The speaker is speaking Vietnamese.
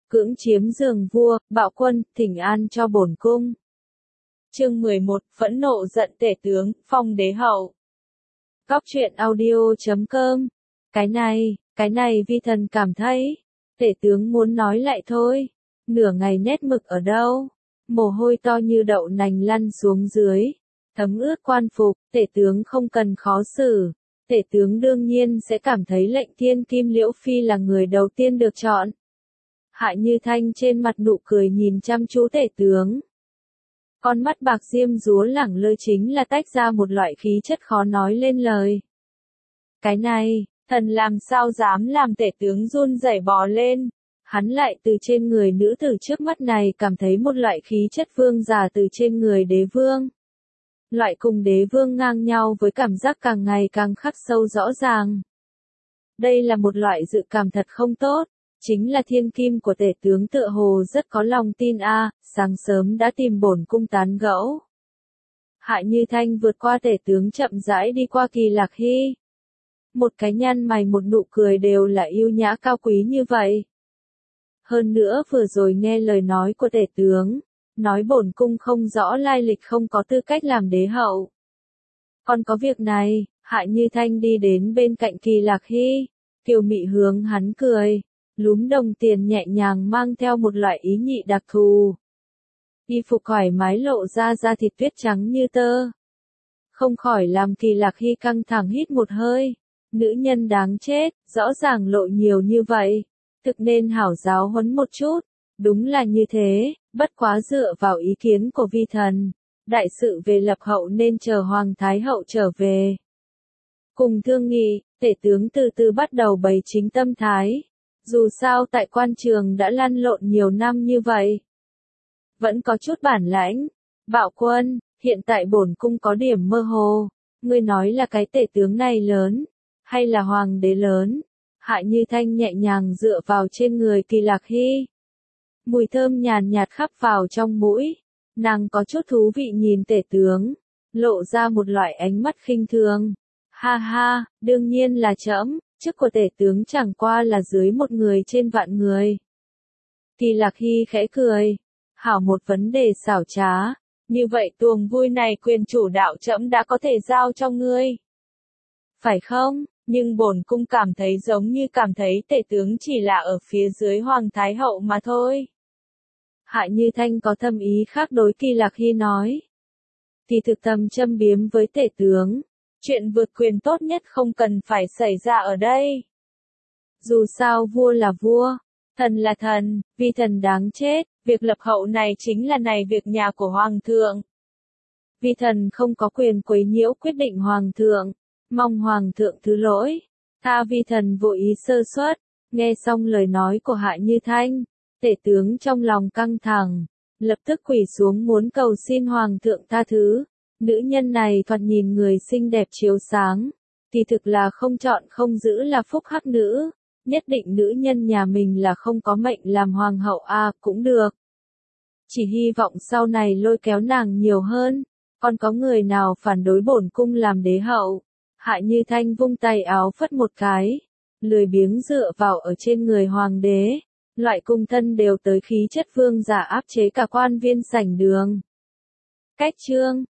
cưỡng chiếm giường vua, bạo quân, thỉnh an cho bổn cung. Chương 11, phẫn nộ giận tể tướng, phong đế hậu. Góc truyện audio.com. Cái này vi thần cảm thấy, tể tướng muốn nói lại thôi, nửa ngày nét mực ở đâu, mồ hôi to như đậu nành lăn xuống dưới, thấm ướt quan phục, tể tướng không cần khó xử, tể tướng đương nhiên sẽ cảm thấy lệnh thiên kim Liễu Phi là người đầu tiên được chọn. Hạ Như Thanh trên mặt nụ cười nhìn chăm chú tể tướng. Con mắt bạc diêm dúa lẳng lơ chính là tách ra một loại khí chất khó nói lên lời. Cái này, thần làm sao dám làm tể tướng run rẩy bò lên. Hắn lại từ trên người nữ tử trước mắt này cảm thấy một loại khí chất vương giả từ trên người đế vương. Loại cùng đế vương ngang nhau với cảm giác càng ngày càng khắc sâu rõ ràng. Đây là một loại dự cảm thật không tốt. Chính là thiên kim của tể tướng tựa hồ rất có lòng tin sáng sớm đã tìm bổn cung tán gẫu. Hạ Như Thanh vượt qua tể tướng chậm rãi đi qua Kỳ Lạc Hy. Một cái nhăn mày một nụ cười đều là yêu nhã cao quý như vậy. Hơn nữa vừa rồi nghe lời nói của tể tướng, nói bổn cung không rõ lai lịch không có tư cách làm đế hậu. Còn có việc này, Hạ Như Thanh đi đến bên cạnh Kỳ Lạc Hy, kiều mị hướng hắn cười. Lúm đồng tiền nhẹ nhàng mang theo một loại ý nhị đặc thù. Y phục thoải mái lộ ra da thịt tuyết trắng như tơ. Không khỏi làm Kỳ Lạc Hy căng thẳng hít một hơi. Nữ nhân đáng chết, rõ ràng lộ nhiều như vậy. Thực nên hảo giáo huấn một chút. Đúng là như thế, bất quá dựa vào ý kiến của vi thần. Đại sự về lập hậu nên chờ Hoàng Thái Hậu trở về. Cùng thương nghị, tể tướng từ từ bắt đầu bày chính tâm thái. Dù sao tại quan trường đã lăn lộn nhiều năm như vậy. Vẫn có chút bản lãnh. Bạo quân, hiện tại bổn cung có điểm mơ hồ. Ngươi nói là cái tể tướng này lớn, hay là hoàng đế lớn? Hạ Như Thanh nhẹ nhàng dựa vào trên người Kỳ Lạc Hy. Mùi thơm nhàn nhạt khắp vào trong mũi. Nàng có chút thú vị nhìn tể tướng, lộ ra một loại ánh mắt khinh thường. Ha ha, đương nhiên là trẫm. Chức của tể tướng chẳng qua là dưới một người trên vạn người. Kỳ Lạc Hy khẽ cười. Hảo một vấn đề xảo trá. Như vậy tuồng vui này quyền chủ đạo trẫm đã có thể giao cho ngươi. Phải không? Nhưng bổn cung cảm thấy giống như cảm thấy tể tướng chỉ là ở phía dưới Hoàng Thái Hậu mà thôi. Hạ Như Thanh có thâm ý khác đối Kỳ Lạc Hy nói. Thì thực tâm châm biếm với tể tướng. Chuyện vượt quyền tốt nhất không cần phải xảy ra ở đây. Dù sao vua là vua, thần là thần, vi thần đáng chết, việc lập hậu này chính là này việc nhà của Hoàng thượng. Vi thần không có quyền quấy nhiễu quyết định Hoàng thượng, mong Hoàng thượng thứ lỗi, tha vi thần vô ý sơ suất. Nghe xong lời nói của Hạ Như Thanh, tể tướng trong lòng căng thẳng, lập tức quỳ xuống muốn cầu xin Hoàng thượng tha thứ. Nữ nhân này thoạt nhìn người xinh đẹp chiếu sáng, thì thực là không chọn không giữ là phúc hắc nữ, nhất định nữ nhân nhà mình là không có mệnh làm hoàng hậu cũng được. Chỉ hy vọng sau này lôi kéo nàng nhiều hơn, còn có người nào phản đối bổn cung làm đế hậu. Hạ Như Thanh vung tay áo phất một cái, lười biếng dựa vào ở trên người hoàng đế, loại cung thân đều tới khí chất vương giả áp chế cả quan viên sảnh đường. Cách chương